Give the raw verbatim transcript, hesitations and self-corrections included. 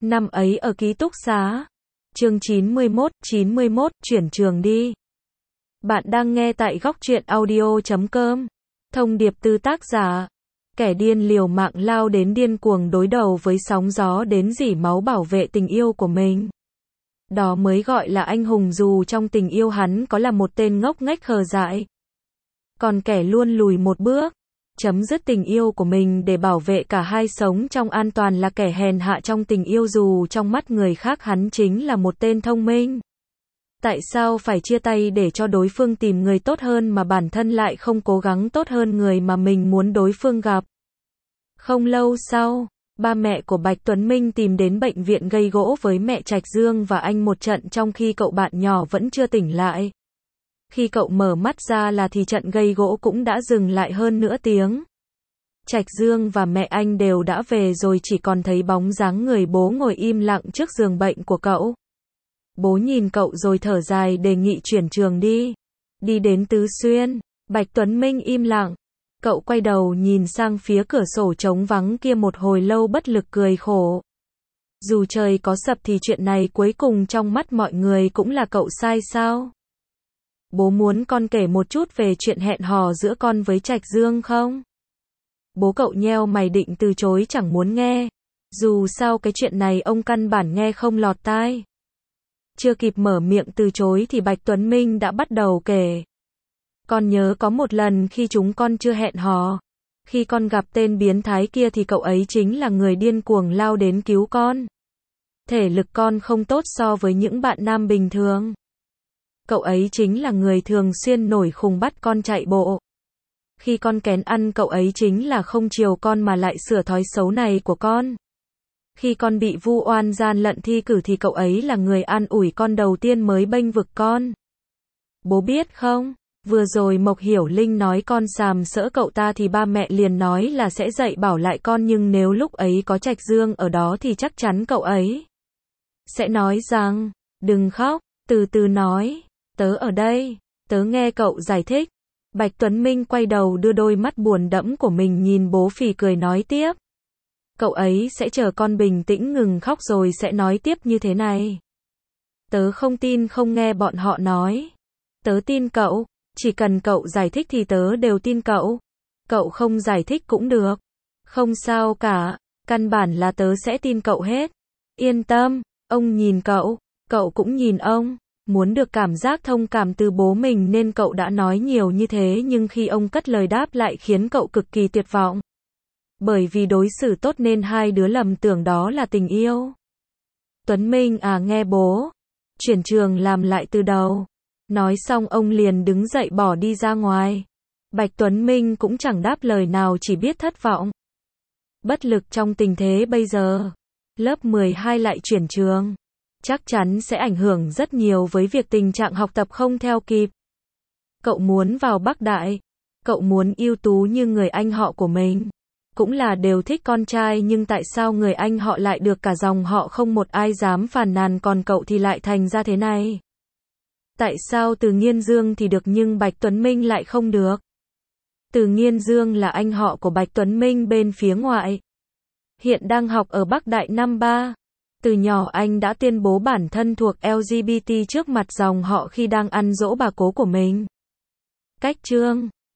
Năm ấy ở ký túc xá. Chương chín mươi mốt, chín mươi mốt, chuyển trường đi. Bạn đang nghe tại góc truyện audio chấm com. Thông điệp từ tác giả. Kẻ điên liều mạng lao đến điên cuồng đối đầu với sóng gió đến rỉ máu bảo vệ tình yêu của mình. Đó mới gọi là anh hùng, dù trong tình yêu hắn có là một tên ngốc nghếch khờ dại. Còn kẻ luôn lùi một bước, chấm dứt tình yêu của mình để bảo vệ cả hai sống trong an toàn là kẻ hèn hạ trong tình yêu, dù trong mắt người khác hắn chính là một tên thông minh. Tại sao phải chia tay để cho đối phương tìm người tốt hơn mà bản thân lại không cố gắng tốt hơn người mà mình muốn đối phương gặp? Không lâu sau, ba mẹ của Bạch Tuấn Minh tìm đến bệnh viện gây gỗ với mẹ Trạch Dương và anh một trận trong khi cậu bạn nhỏ vẫn chưa tỉnh lại. Khi cậu mở mắt ra là thì trận gây gỗ cũng đã dừng lại hơn nửa tiếng. Trạch Dương và mẹ anh đều đã về rồi, chỉ còn thấy bóng dáng người bố ngồi im lặng trước giường bệnh của cậu. Bố nhìn cậu rồi thở dài đề nghị chuyển trường đi. Đi đến Tứ Xuyên. Bạch Tuấn Minh im lặng. Cậu quay đầu nhìn sang phía cửa sổ trống vắng kia một hồi lâu bất lực cười khổ. Dù trời có sập thì chuyện này cuối cùng trong mắt mọi người cũng là cậu sai sao? Bố muốn con kể một chút về chuyện hẹn hò giữa con với Trạch Dương không? Bố cậu nheo mày định từ chối, chẳng muốn nghe. Dù sao cái chuyện này ông căn bản nghe không lọt tai. Chưa kịp mở miệng từ chối thì Bạch Tuấn Minh đã bắt đầu kể. Con nhớ có một lần khi chúng con chưa hẹn hò. Khi con gặp tên biến thái kia thì cậu ấy chính là người điên cuồng lao đến cứu con. Thể lực con không tốt so với những bạn nam bình thường. Cậu ấy chính là người thường xuyên nổi khùng bắt con chạy bộ. Khi con kén ăn, cậu ấy chính là không chiều con mà lại sửa thói xấu này của con. Khi con bị vu oan gian lận thi cử thì cậu ấy là người an ủi con đầu tiên mới bênh vực con. Bố biết không, vừa rồi Mộc Hiểu Linh nói con sàm sỡ cậu ta thì ba mẹ liền nói là sẽ dạy bảo lại con, nhưng nếu lúc ấy có Trạch Dương ở đó thì chắc chắn cậu ấy sẽ nói rằng, đừng khóc, từ từ nói, tớ ở đây, tớ nghe cậu giải thích. Bạch Tuấn Minh quay đầu đưa đôi mắt buồn đẫm của mình nhìn bố, phì cười nói tiếp. Cậu ấy sẽ chờ con bình tĩnh ngừng khóc rồi sẽ nói tiếp như thế này. Tớ không tin không nghe bọn họ nói. Tớ tin cậu, chỉ cần cậu giải thích thì tớ đều tin cậu. Cậu không giải thích cũng được. Không sao cả, căn bản là tớ sẽ tin cậu hết. Yên tâm, ông nhìn cậu, cậu cũng nhìn ông. Muốn được cảm giác thông cảm từ bố mình nên cậu đã nói nhiều như thế, nhưng khi ông cất lời đáp lại khiến cậu cực kỳ tuyệt vọng. Bởi vì đối xử tốt nên hai đứa lầm tưởng đó là tình yêu. Tuấn Minh à, nghe bố. Chuyển trường làm lại từ đầu. Nói xong ông liền đứng dậy bỏ đi ra ngoài. Bạch Tuấn Minh cũng chẳng đáp lời nào, chỉ biết thất vọng. Bất lực trong tình thế bây giờ. Lớp mười hai lại chuyển trường. Chắc chắn sẽ ảnh hưởng rất nhiều với việc tình trạng học tập không theo kịp. Cậu muốn vào Bắc Đại. Cậu muốn ưu tú như người anh họ của mình. Cũng là đều thích con trai, nhưng tại sao người anh họ lại được cả dòng họ không một ai dám phàn nàn, còn cậu thì lại thành ra thế này? Tại sao Từ Nghiên Dương thì được nhưng Bạch Tuấn Minh lại không được? Từ Nghiên Dương là anh họ của Bạch Tuấn Minh bên phía ngoại. Hiện đang học ở Bắc Đại năm ba. Từ nhỏ anh đã tuyên bố bản thân thuộc lờ giê bê tê trước mặt dòng họ khi đang ăn dỗ bà cố của mình. Cách Trương,